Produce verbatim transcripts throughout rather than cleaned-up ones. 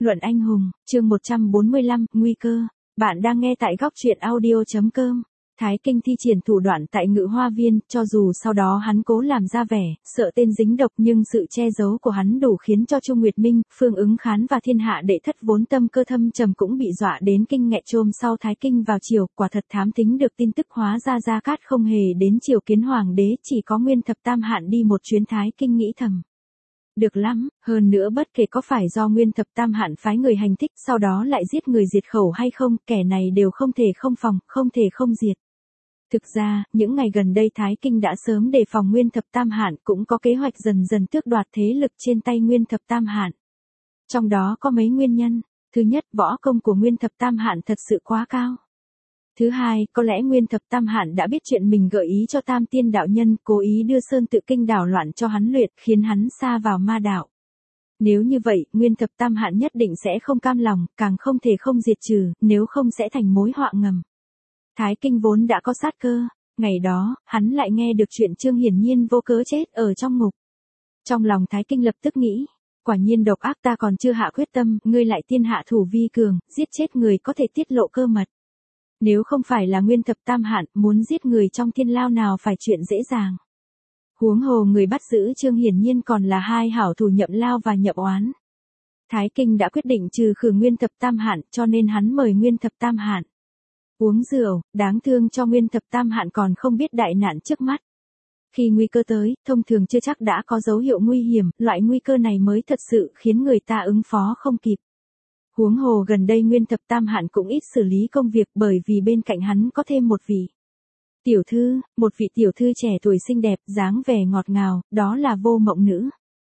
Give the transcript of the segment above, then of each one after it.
Luận anh hùng, chương một trăm bốn mươi lăm, nguy cơ. Bạn đang nghe tại góc truyện audio chấm com. Thái Kinh thi triển thủ đoạn tại Ngự Hoa Viên, cho dù sau đó hắn cố làm ra vẻ, sợ tên dính độc nhưng sự che giấu của hắn đủ khiến cho Chu Nguyệt Minh, Phương Ứng Khán và thiên hạ đệ thất vốn tâm cơ thâm trầm cũng bị dọa đến kinh nghẹt chôm sau Thái Kinh vào triều, quả thật thám tính được tin tức hóa ra Gia Cát không hề đến triều kiến hoàng đế, chỉ có Nguyên Thập Tam Hạn đi một chuyến. Thái Kinh nghĩ thầm. Được lắm, hơn nữa bất kể có phải do Nguyên Thập Tam Hạn phái người hành thích sau đó lại giết người diệt khẩu hay không, kẻ này đều không thể không phòng, không thể không diệt. Thực ra, những ngày gần đây Thái Kinh đã sớm đề phòng Nguyên Thập Tam Hạn, cũng có kế hoạch dần dần tước đoạt thế lực trên tay Nguyên Thập Tam Hạn. Trong đó có mấy nguyên nhân. Thứ nhất, võ công của Nguyên Thập Tam Hạn thật sự quá cao. Thứ hai, có lẽ Nguyên Thập Tam Hạn đã biết chuyện mình gợi ý cho Tam Tiên đạo nhân, cố ý đưa Sơn Tự Kinh đảo loạn cho hắn luyện, khiến hắn sa vào ma đạo. Nếu như vậy, Nguyên Thập Tam Hạn nhất định sẽ không cam lòng, càng không thể không diệt trừ, nếu không sẽ thành mối họa ngầm. Thái Kinh vốn đã có sát cơ, ngày đó, hắn lại nghe được chuyện Trương Hiển Nhiên vô cớ chết ở trong ngục. Trong lòng Thái Kinh lập tức nghĩ, quả nhiên độc ác, ta còn chưa hạ quyết tâm, ngươi lại tiên hạ thủ vi cường, giết chết người có thể tiết lộ cơ mật. Nếu không phải là Nguyên Thập Tam Hạn, muốn giết người trong thiên lao nào phải chuyện dễ dàng. Huống hồ người bắt giữ Trương Hiển Nhiên còn là hai hảo thủ Nhậm Lao và Nhậm Oán. Thái Kinh đã quyết định trừ khử Nguyên Thập Tam Hạn, cho nên hắn mời Nguyên Thập Tam Hạn uống rượu, đáng thương cho Nguyên Thập Tam Hạn còn không biết đại nạn trước mắt. Khi nguy cơ tới, thông thường chưa chắc đã có dấu hiệu nguy hiểm, loại nguy cơ này mới thật sự khiến người ta ứng phó không kịp. Huống hồ gần đây Nguyên Thập Tam Hạn cũng ít xử lý công việc, bởi vì bên cạnh hắn có thêm một vị tiểu thư, một vị tiểu thư trẻ tuổi xinh đẹp, dáng vẻ ngọt ngào, đó là Vô Mộng Nữ.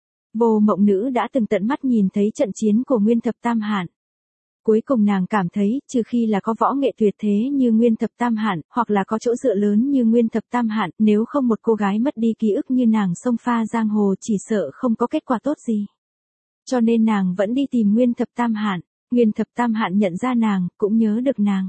Vô Mộng Nữ đã từng tận mắt nhìn thấy trận chiến của Nguyên Thập Tam Hạn. Cuối cùng nàng cảm thấy, trừ khi là có võ nghệ tuyệt thế như Nguyên Thập Tam Hạn, hoặc là có chỗ dựa lớn như Nguyên Thập Tam Hạn, nếu không một cô gái mất đi ký ức như nàng xông pha giang hồ chỉ sợ không có kết quả tốt gì. Cho nên nàng vẫn đi tìm Nguyên Thập Tam Hạn. Nguyên Thập Tam Hạn nhận ra nàng, cũng nhớ được nàng.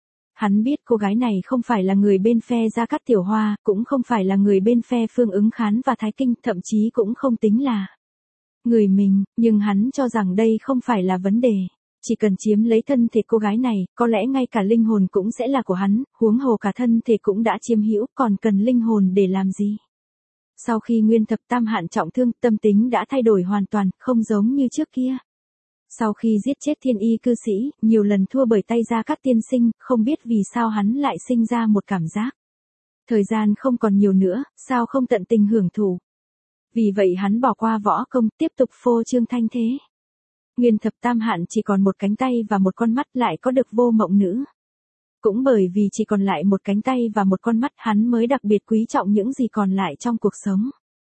Hắn biết cô gái này không phải là người bên phe Gia Cát Tiểu Hoa, cũng không phải là người bên phe Phương Ứng Khán và Thái Kinh, thậm chí cũng không tính là người mình, nhưng hắn cho rằng đây không phải là vấn đề. Chỉ cần chiếm lấy thân thể cô gái này, có lẽ ngay cả linh hồn cũng sẽ là của hắn, huống hồ cả thân thể cũng đã chiếm hữu, còn cần linh hồn để làm gì? Sau khi Nguyên Thập Tam Hạn trọng thương, tâm tính đã thay đổi hoàn toàn, không giống như trước kia. Sau khi giết chết thiên y cư sĩ, nhiều lần thua bởi tay Gia Cát tiên sinh, không biết vì sao hắn lại sinh ra một cảm giác. Thời gian không còn nhiều nữa, sao không tận tình hưởng thụ. Vì vậy hắn bỏ qua võ công, tiếp tục phô trương thanh thế. Nguyên Thập Tam Hạn chỉ còn một cánh tay và một con mắt, lại có được Vô Mộng Nữ. Cũng bởi vì chỉ còn lại một cánh tay và một con mắt, hắn mới đặc biệt quý trọng những gì còn lại trong cuộc sống.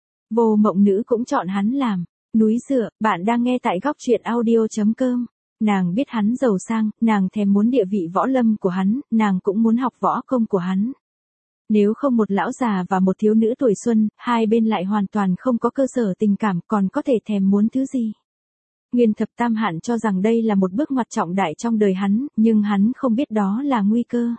Vô Mộng Nữ cũng chọn hắn làm núi dựa. Bạn đang nghe tại góc truyện audio chấm com. Nàng biết hắn giàu sang, nàng thèm muốn địa vị võ lâm của hắn, nàng cũng muốn học võ công của hắn. Nếu không một lão già và một thiếu nữ tuổi xuân, hai bên lại hoàn toàn không có cơ sở tình cảm, còn có thể thèm muốn thứ gì. Nguyên Thập Tam Hạn cho rằng đây là một bước ngoặt trọng đại trong đời hắn, nhưng hắn không biết đó là nguy cơ.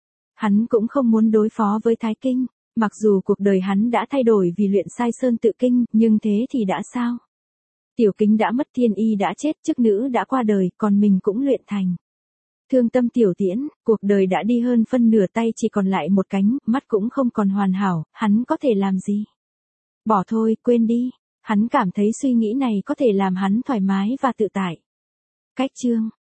Hắn cũng không muốn đối phó với Thái Kinh, mặc dù cuộc đời hắn đã thay đổi vì luyện sai Sơn Tự Kinh, nhưng thế thì đã sao? Tiểu Kính đã mất, Thiên Y đã chết, chức nữ đã qua đời, còn mình cũng luyện thành Thương Tâm Tiểu Tiễn, cuộc đời đã đi hơn phân nửa, tay chỉ còn lại một cánh, mắt cũng không còn hoàn hảo, hắn có thể làm gì? Bỏ thôi, quên đi. Hắn cảm thấy suy nghĩ này có thể làm hắn thoải mái và tự tại. Cách chương